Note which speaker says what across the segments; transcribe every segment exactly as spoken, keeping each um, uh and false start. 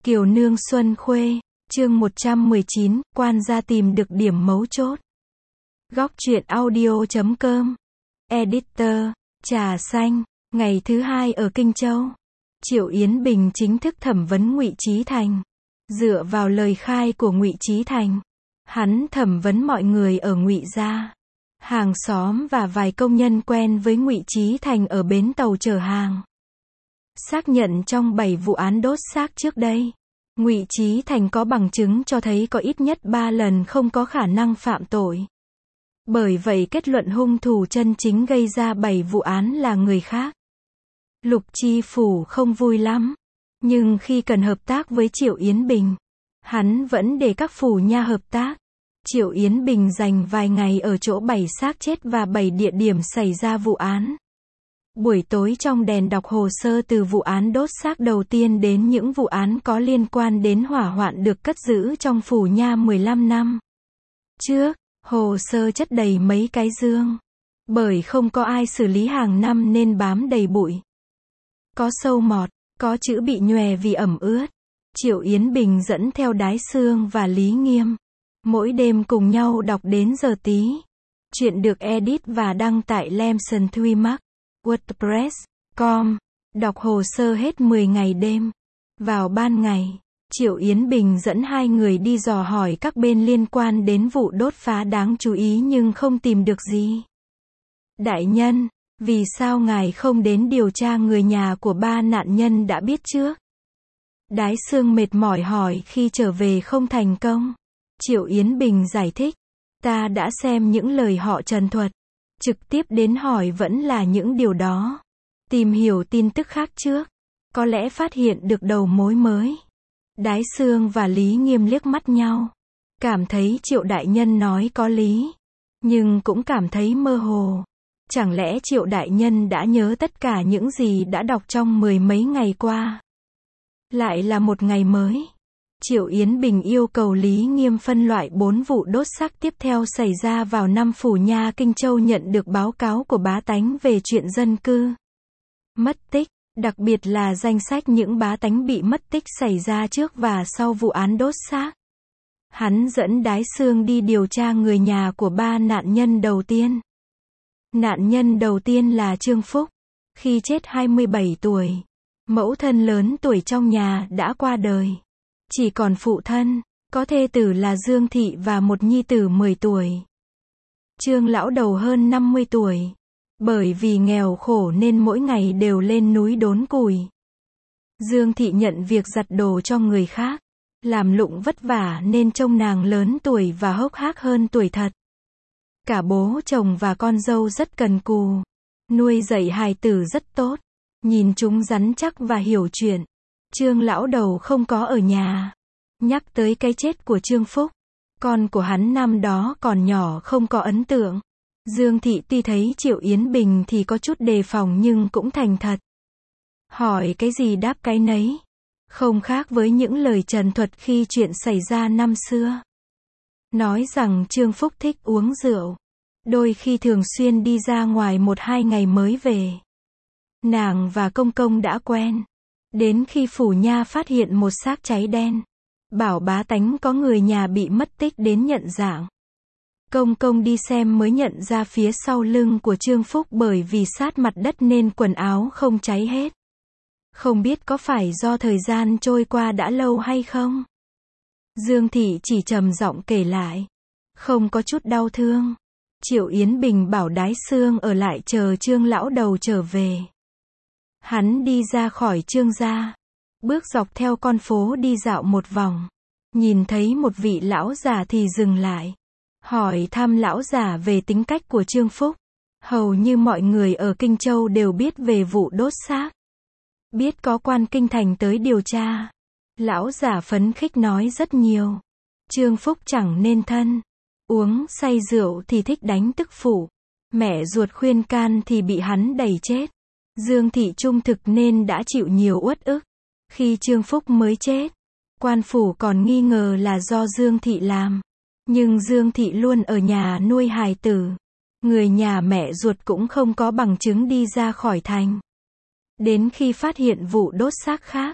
Speaker 1: Kiều Nương Xuân Khuê, chương một trăm mười chín, quan gia tìm được điểm mấu chốt. Góc truyện audio chấm com. Editor, Trà Xanh, ngày thứ hai ở Kinh Châu. Triệu Yến Bình chính thức thẩm vấn Ngụy Chí Thành. Dựa vào lời khai của Ngụy Chí Thành, hắn thẩm vấn mọi người ở Ngụy gia, hàng xóm và vài công nhân quen với Ngụy Chí Thành ở bến tàu chở hàng. Xác nhận trong bảy vụ án đốt xác trước đây, Ngụy Chí Thành có bằng chứng cho thấy có ít nhất ba lần không có khả năng phạm tội. Bởi vậy kết luận hung thủ chân chính gây ra bảy vụ án là người khác. Lục Chi Phủ không vui lắm, nhưng khi cần hợp tác với Triệu Yến Bình, hắn vẫn để các phủ nha hợp tác. Triệu Yến Bình dành vài ngày ở chỗ bảy xác chết và bảy địa điểm xảy ra vụ án. Buổi tối trong đèn đọc hồ sơ từ vụ án đốt xác đầu tiên đến những vụ án có liên quan đến hỏa hoạn được cất giữ trong phủ nha mười lăm năm trước, hồ sơ chất đầy mấy cái dương. Bởi không có ai xử lý hàng năm nên bám đầy bụi. Có sâu mọt, có chữ bị nhòe vì ẩm ướt. Triệu Yến Bình dẫn theo Đái Sương và Lý Nghiêm. Mỗi đêm cùng nhau đọc đến giờ tí. Chuyện được edit và đăng tại Lemson Thuy WordPress chấm com. Đọc hồ sơ hết mười ngày đêm. Vào ban ngày, Triệu Yến Bình dẫn hai người đi dò hỏi các bên liên quan đến vụ đốt phá đáng chú ý nhưng không tìm được gì. Đại nhân, vì sao ngài không đến điều tra người nhà của ba nạn nhân đã biết trước? Đái Sương mệt mỏi hỏi khi trở về không thành công. Triệu Yến Bình giải thích, ta đã xem những lời họ trần thuật. Trực tiếp đến hỏi vẫn là những điều đó. Tìm hiểu tin tức khác trước, có lẽ phát hiện được đầu mối mới. Đái Sương và Lý Nghiêm liếc mắt nhau. Cảm thấy Triệu đại nhân nói có lý, nhưng cũng cảm thấy mơ hồ. Chẳng lẽ Triệu đại nhân đã nhớ tất cả những gì đã đọc trong mười mấy ngày qua? Lại là một ngày mới. Triệu Yến Bình yêu cầu Lý Nghiêm phân loại bốn vụ đốt xác tiếp theo xảy ra vào năm phủ nha Kinh Châu nhận được báo cáo của bá tánh về chuyện dân cư mất tích, đặc biệt là danh sách những bá tánh bị mất tích xảy ra trước và sau vụ án đốt xác. Hắn dẫn Đái Sương đi điều tra người nhà của ba nạn nhân đầu tiên. Nạn nhân đầu tiên là Trương Phúc. Khi chết hai mươi bảy tuổi, mẫu thân lớn tuổi trong nhà đã qua đời. Chỉ còn phụ thân, có thê tử là Dương Thị và một nhi tử mười tuổi. Trương lão đầu hơn năm mươi tuổi. Bởi vì nghèo khổ nên mỗi ngày đều lên núi đốn củi. Dương Thị nhận việc giặt đồ cho người khác. Làm lụng vất vả nên trông nàng lớn tuổi và hốc hác hơn tuổi thật. Cả bố chồng và con dâu rất cần cù. Nuôi dạy hài tử rất tốt. Nhìn chúng rắn chắc và hiểu chuyện. Trương lão đầu không có ở nhà. Nhắc tới cái chết của Trương Phúc, con của hắn năm đó còn nhỏ không có ấn tượng. Dương Thị tuy thấy Triệu Yến Bình thì có chút đề phòng nhưng cũng thành thật. Hỏi cái gì đáp cái nấy. Không khác với những lời trần thuật khi chuyện xảy ra năm xưa. Nói rằng Trương Phúc thích uống rượu. Đôi khi thường xuyên đi ra ngoài một hai ngày mới về. Nàng và công công đã quen. Đến khi phủ nha phát hiện một xác cháy đen, bảo bá tánh có người nhà bị mất tích đến nhận dạng. Công công đi xem mới nhận ra phía sau lưng của Trương Phúc bởi vì sát mặt đất nên quần áo không cháy hết. Không biết có phải do thời gian trôi qua đã lâu hay không? Dương Thị chỉ trầm giọng kể lại. Không có chút đau thương. Triệu Yến Bình bảo Đái Sương ở lại chờ Trương lão đầu trở về. Hắn đi ra khỏi Trương gia, bước dọc theo con phố đi dạo một vòng. Nhìn thấy một vị lão già thì dừng lại. Hỏi thăm lão già về tính cách của Trương Phúc. Hầu như mọi người ở Kinh Châu đều biết về vụ đốt xác. Biết có quan kinh thành tới điều tra. Lão già phấn khích nói rất nhiều. Trương Phúc chẳng nên thân. Uống say rượu thì thích đánh tức phụ. Mẹ ruột khuyên can thì bị hắn đẩy chết. Dương Thị trung thực nên đã chịu nhiều uất ức. Khi Trương Phúc mới chết, quan phủ còn nghi ngờ là do Dương Thị làm. Nhưng Dương Thị luôn ở nhà nuôi hài tử. Người nhà mẹ ruột cũng không có bằng chứng đi ra khỏi thành. Đến khi phát hiện vụ đốt xác khác,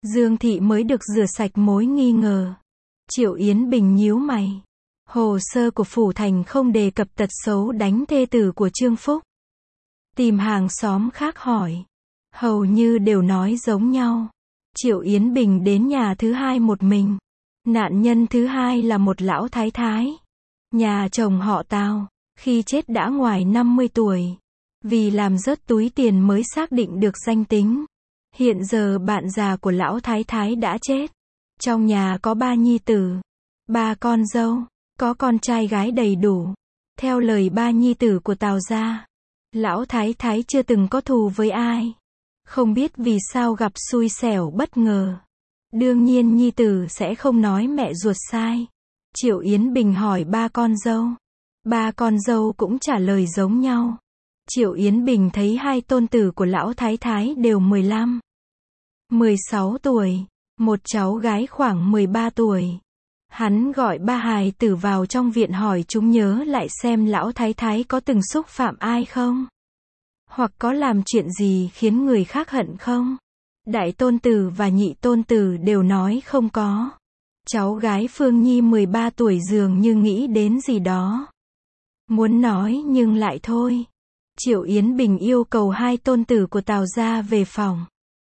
Speaker 1: Dương Thị mới được rửa sạch mối nghi ngờ. Triệu Yến Bình nhíu mày. Hồ sơ của phủ thành không đề cập tật xấu đánh thê tử của Trương Phúc. Tìm hàng xóm khác hỏi. Hầu như đều nói giống nhau. Triệu Yến Bình đến nhà thứ hai một mình. Nạn nhân thứ hai là một lão thái thái. Nhà chồng họ Tào, khi chết đã ngoài năm mươi tuổi. Vì làm rớt túi tiền mới xác định được danh tính. Hiện giờ bạn già của lão thái thái đã chết. Trong nhà có ba nhi tử, ba con dâu, có con trai gái đầy đủ. Theo lời ba nhi tử của Tào gia, lão thái thái chưa từng có thù với ai. Không biết vì sao gặp xui xẻo bất ngờ. Đương nhiên nhi tử sẽ không nói mẹ ruột sai. Triệu Yến Bình hỏi ba con dâu. Ba con dâu cũng trả lời giống nhau. Triệu Yến Bình thấy hai tôn tử của lão thái thái đều mười lăm, mười sáu tuổi, một cháu gái khoảng mười ba tuổi. Hắn gọi ba hài tử vào trong viện hỏi chúng nhớ lại xem lão thái thái có từng xúc phạm ai không? Hoặc có làm chuyện gì khiến người khác hận không? Đại tôn tử và nhị tôn tử đều nói không có. Cháu gái Phương Nhi mười ba tuổi dường như nghĩ đến gì đó. Muốn nói nhưng lại thôi. Triệu Yến Bình yêu cầu hai tôn tử của Tào gia về phòng.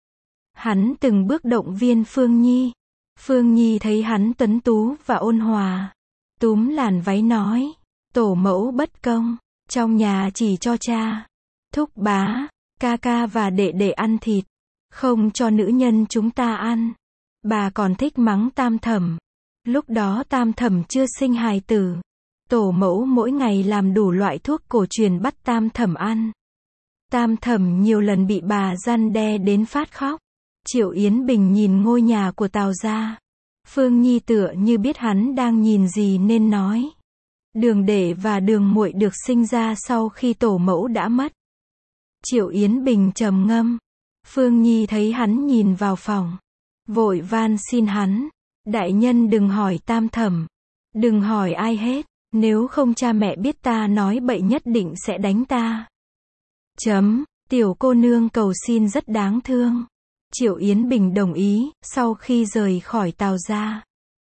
Speaker 1: Hắn từng bước động viên Phương Nhi. Phương Nhi thấy hắn tuấn tú và ôn hòa. Túm làn váy nói. Tổ mẫu bất công. Trong nhà chỉ cho cha, thúc bá, ca ca và đệ đệ ăn thịt. Không cho nữ nhân chúng ta ăn. Bà còn thích mắng Tam Thẩm. Lúc đó Tam Thẩm chưa sinh hài tử. Tổ mẫu mỗi ngày làm đủ loại thuốc cổ truyền bắt Tam Thẩm ăn. Tam Thẩm nhiều lần bị bà răn đe đến phát khóc. Triệu Yến Bình nhìn ngôi nhà của Tào gia. Phương Nhi tựa như biết hắn đang nhìn gì nên nói. Đường đệ và đường muội được sinh ra sau khi tổ mẫu đã mất. Triệu Yến Bình trầm ngâm. Phương Nhi thấy hắn nhìn vào phòng. Vội van xin hắn. Đại nhân đừng hỏi Tam Thẩm. Đừng hỏi ai hết. Nếu không cha mẹ biết ta nói bậy nhất định sẽ đánh ta. Chấm. Tiểu cô nương cầu xin rất đáng thương. Triệu Yến Bình đồng ý. Sau khi rời khỏi Tào gia,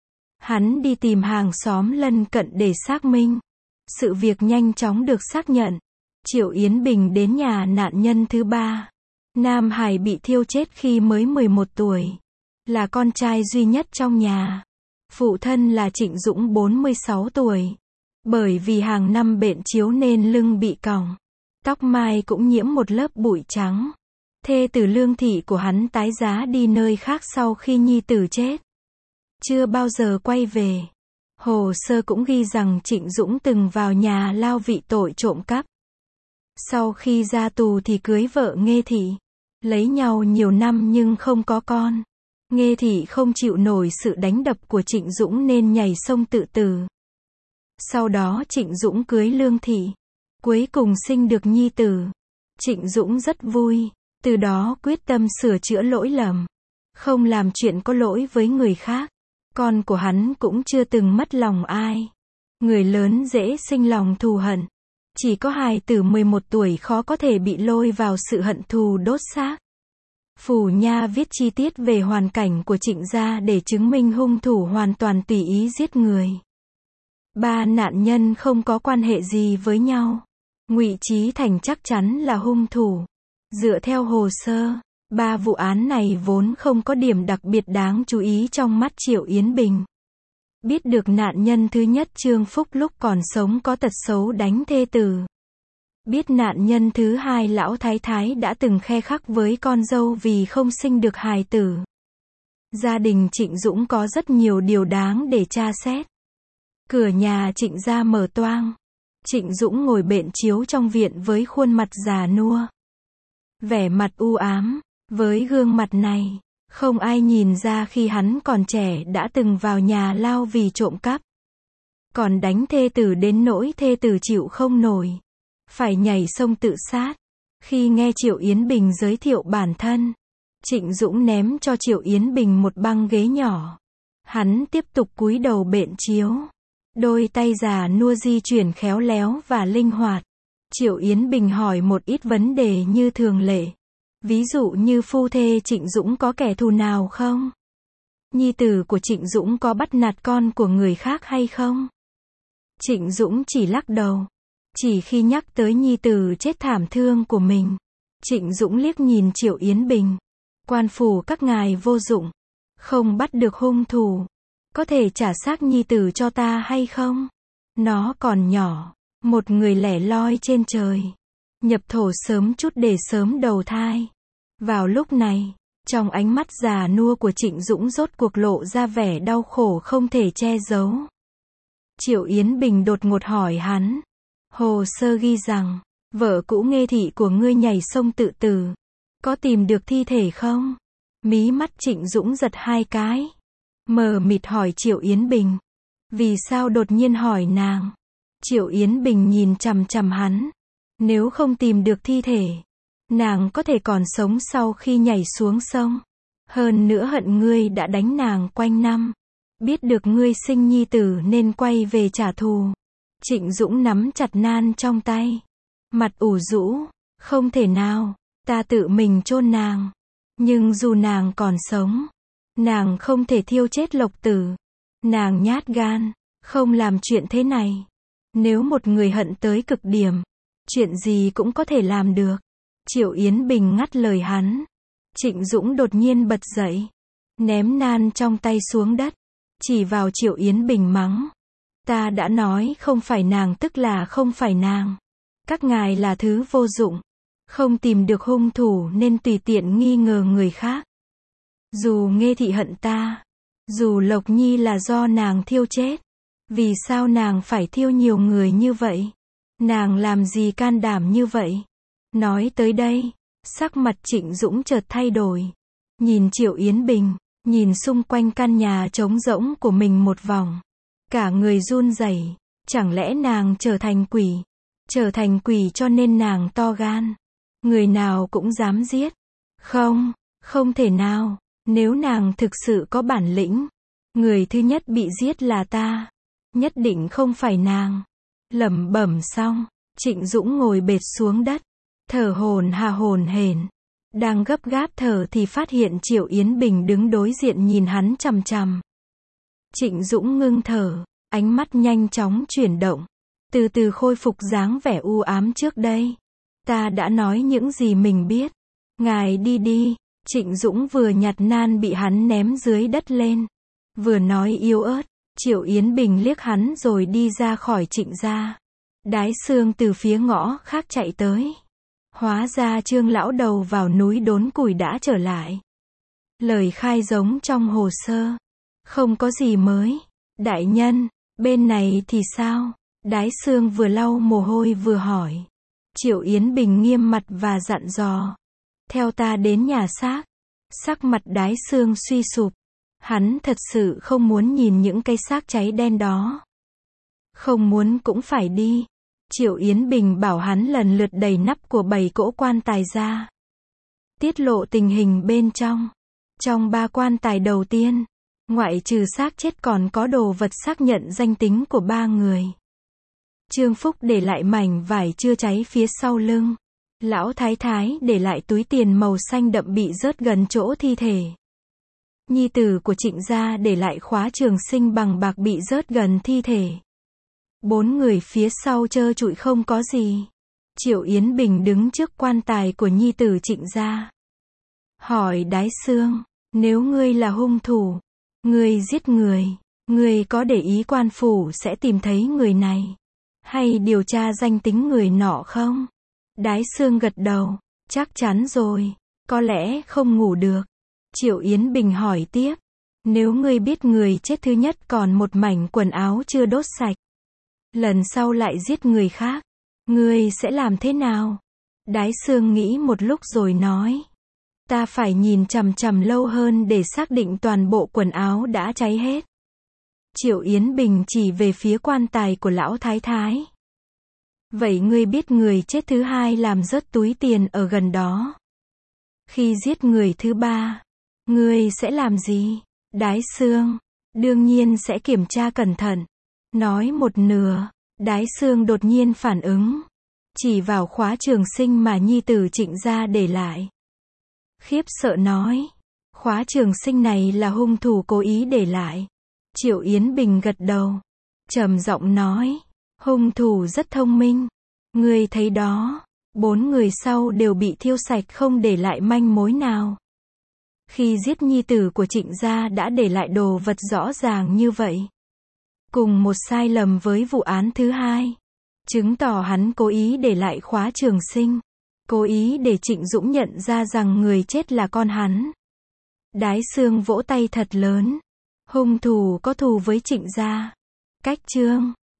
Speaker 1: hắn đi tìm hàng xóm lân cận để xác minh. Sự việc nhanh chóng được xác nhận. Triệu Yến Bình đến nhà nạn nhân thứ ba. Nam Hải bị thiêu chết khi mới mười một tuổi. Là con trai duy nhất trong nhà. Phụ thân là Trịnh Dũng bốn mươi sáu tuổi. Bởi vì hàng năm bệnh chiếu nên lưng bị còng. Tóc mai cũng nhiễm một lớp bụi trắng. Thê tử Lương Thị của hắn tái giá đi nơi khác sau khi nhi tử chết. Chưa bao giờ quay về. Hồ sơ cũng ghi rằng Trịnh Dũng từng vào nhà lao vị tội trộm cắp. Sau khi ra tù thì cưới vợ Nghê Thị. Lấy nhau nhiều năm nhưng không có con. Nghê Thị không chịu nổi sự đánh đập của Trịnh Dũng nên nhảy sông tự tử. Sau đó Trịnh Dũng cưới Lương Thị. Cuối cùng sinh được nhi tử. Trịnh Dũng rất vui. Từ đó quyết tâm sửa chữa lỗi lầm. Không làm chuyện có lỗi với người khác. Con của hắn cũng chưa từng mất lòng ai. Người lớn dễ sinh lòng thù hận. Chỉ có hài tử mười một tuổi khó có thể bị lôi vào sự hận thù đốt xác. Phủ Nha viết chi tiết về hoàn cảnh của Trịnh gia để chứng minh hung thủ hoàn toàn tùy ý giết người. Ba nạn nhân không có quan hệ gì với nhau. Ngụy Chí Thành chắc chắn là hung thủ. Dựa theo hồ sơ, ba vụ án này vốn không có điểm đặc biệt đáng chú ý trong mắt Triệu Yến Bình. Biết được nạn nhân thứ nhất Trương Phúc lúc còn sống có tật xấu đánh thê tử. Biết nạn nhân thứ hai lão thái thái đã từng khe khắc với con dâu vì không sinh được hài tử. Gia đình Trịnh Dũng có rất nhiều điều đáng để tra xét. Cửa nhà Trịnh gia mở toang. Trịnh Dũng ngồi bện chiếu trong viện với khuôn mặt già nua. Vẻ mặt u ám. Với gương mặt này, không ai nhìn ra khi hắn còn trẻ đã từng vào nhà lao vì trộm cắp. Còn đánh thê tử đến nỗi thê tử chịu không nổi. Phải nhảy sông tự sát. Khi nghe Triệu Yến Bình giới thiệu bản thân, Trịnh Dũng ném cho Triệu Yến Bình một băng ghế nhỏ. Hắn tiếp tục cúi đầu bện chiếu. Đôi tay già nua di chuyển khéo léo và linh hoạt. Triệu Yến Bình hỏi một ít vấn đề như thường lệ. Ví dụ như phu thê Trịnh Dũng có kẻ thù nào không? Nhi tử của Trịnh Dũng có bắt nạt con của người khác hay không? Trịnh Dũng chỉ lắc đầu. Chỉ khi nhắc tới nhi tử chết thảm thương của mình, Trịnh Dũng liếc nhìn Triệu Yến Bình. Quan phủ các ngài vô dụng, không bắt được hung thủ. Có thể trả xác nhi tử cho ta hay không? Nó còn nhỏ, một người lẻ loi trên trời. Nhập thổ sớm chút để sớm đầu thai. Vào lúc này, trong ánh mắt già nua của Trịnh Dũng rốt cuộc lộ ra vẻ đau khổ không thể che giấu. Triệu Yến Bình đột ngột hỏi hắn. Hồ sơ ghi rằng, vợ cũ Nghê thị của ngươi nhảy sông tự tử. Có tìm được thi thể không? Mí mắt Trịnh Dũng giật hai cái. Mờ mịt hỏi Triệu Yến Bình. Vì sao đột nhiên hỏi nàng? Triệu Yến Bình nhìn chằm chằm hắn. Nếu không tìm được thi thể, nàng có thể còn sống sau khi nhảy xuống sông. Hơn nữa hận ngươi đã đánh nàng quanh năm. Biết được ngươi sinh nhi tử nên quay về trả thù. Trịnh Dũng nắm chặt nan trong tay. Mặt ủ rũ. Không thể nào. Ta tự mình chôn nàng. Nhưng dù nàng còn sống, nàng không thể thiêu chết Lộc Tử. Nàng nhát gan, không làm chuyện thế này. Nếu một người hận tới cực điểm, chuyện gì cũng có thể làm được. Triệu Yến Bình ngắt lời hắn. Trịnh Dũng đột nhiên bật dậy, ném nan trong tay xuống đất, chỉ vào Triệu Yến Bình mắng. Ta đã nói không phải nàng tức là không phải nàng. Các ngài là thứ vô dụng. Không tìm được hung thủ nên tùy tiện nghi ngờ người khác. Dù Nghê thị hận ta, dù Lộc Nhi là do nàng thiêu chết, vì sao nàng phải thiêu nhiều người như vậy? Nàng làm gì can đảm như vậy? Nói tới đây, sắc mặt Trịnh Dũng chợt thay đổi. Nhìn Triệu Yến Bình, nhìn xung quanh căn nhà trống rỗng của mình một vòng. Cả người run rẩy. Chẳng lẽ nàng trở thành quỷ? Trở thành quỷ cho nên nàng to gan. Người nào cũng dám giết. Không, không thể nào. Nếu nàng thực sự có bản lĩnh, người thứ nhất bị giết là ta. Nhất định không phải nàng. Lẩm bẩm xong, Trịnh Dũng ngồi bệt xuống đất, thở hổn hà hổn hển. Đang gấp gáp thở thì phát hiện Triệu Yến Bình đứng đối diện nhìn hắn chằm chằm. Trịnh Dũng ngưng thở, ánh mắt nhanh chóng chuyển động, từ từ khôi phục dáng vẻ u ám trước đây. Ta đã nói những gì mình biết. Ngài đi đi. Trịnh Dũng vừa nhặt nan bị hắn ném dưới đất lên, vừa nói yếu ớt. Triệu Yến Bình liếc hắn rồi đi ra khỏi Trịnh gia. Đái Xương từ phía ngõ khác chạy tới. Hóa ra Trương lão đầu vào núi đốn củi đã trở lại. Lời khai giống trong hồ sơ. Không có gì mới. Đại nhân, bên này thì sao? Đái Xương vừa lau mồ hôi vừa hỏi. Triệu Yến Bình nghiêm mặt và dặn dò. Theo ta đến nhà xác. Sắc mặt Đái Xương suy sụp. Hắn thật sự không muốn nhìn những cây xác cháy đen đó. Không muốn cũng phải đi. Triệu Yến Bình bảo hắn lần lượt đẩy nắp của bảy cỗ quan tài ra. Tiết lộ tình hình bên trong. Trong ba quan tài đầu tiên, ngoại trừ xác chết còn có đồ vật xác nhận danh tính của ba người. Trương Phúc để lại mảnh vải chưa cháy phía sau lưng. Lão Thái Thái để lại túi tiền màu xanh đậm bị rớt gần chỗ thi thể. Nhi tử của Trịnh gia để lại khóa trường sinh bằng bạc bị rớt gần thi thể. Bốn người phía sau trơ trụi không có gì. Triệu Yến Bình đứng trước quan tài của nhi tử Trịnh gia. Hỏi Đái Xương, nếu ngươi là hung thủ, ngươi giết người, ngươi có để ý quan phủ sẽ tìm thấy người này, hay điều tra danh tính người nọ không? Đái Xương gật đầu, chắc chắn rồi, có lẽ không ngủ được. Triệu Yến Bình hỏi tiếp, nếu ngươi biết người chết thứ nhất còn một mảnh quần áo chưa đốt sạch, lần sau lại giết người khác, ngươi sẽ làm thế nào? Đái Xương nghĩ một lúc rồi nói, ta phải nhìn chằm chằm lâu hơn để xác định toàn bộ quần áo đã cháy hết. Triệu Yến Bình chỉ về phía quan tài của lão Thái Thái. Vậy ngươi biết người chết thứ hai làm rớt túi tiền ở gần đó. Khi giết người thứ ba, ngươi sẽ làm gì? Đái Xương, đương nhiên sẽ kiểm tra cẩn thận. Nói một nửa, Đái Xương đột nhiên phản ứng. Chỉ vào khóa trường sinh mà nhi tử Trịnh gia để lại. khiếp sợ nói. Khóa trường sinh này là hung thủ cố ý để lại. Triệu Yến Bình gật đầu. Trầm giọng nói. Hung thủ rất thông minh. Ngươi thấy đó. Bốn người sau đều bị thiêu sạch không để lại manh mối nào. Khi giết nhi tử của Trịnh gia đã để lại đồ vật rõ ràng như vậy. Cùng một sai lầm với vụ án thứ hai. Chứng tỏ hắn cố ý để lại khóa trường sinh. Cố ý để Trịnh Dũng nhận ra rằng người chết là con hắn. Đái Xương vỗ tay thật lớn. Hung thủ có thù với Trịnh gia. Cách chương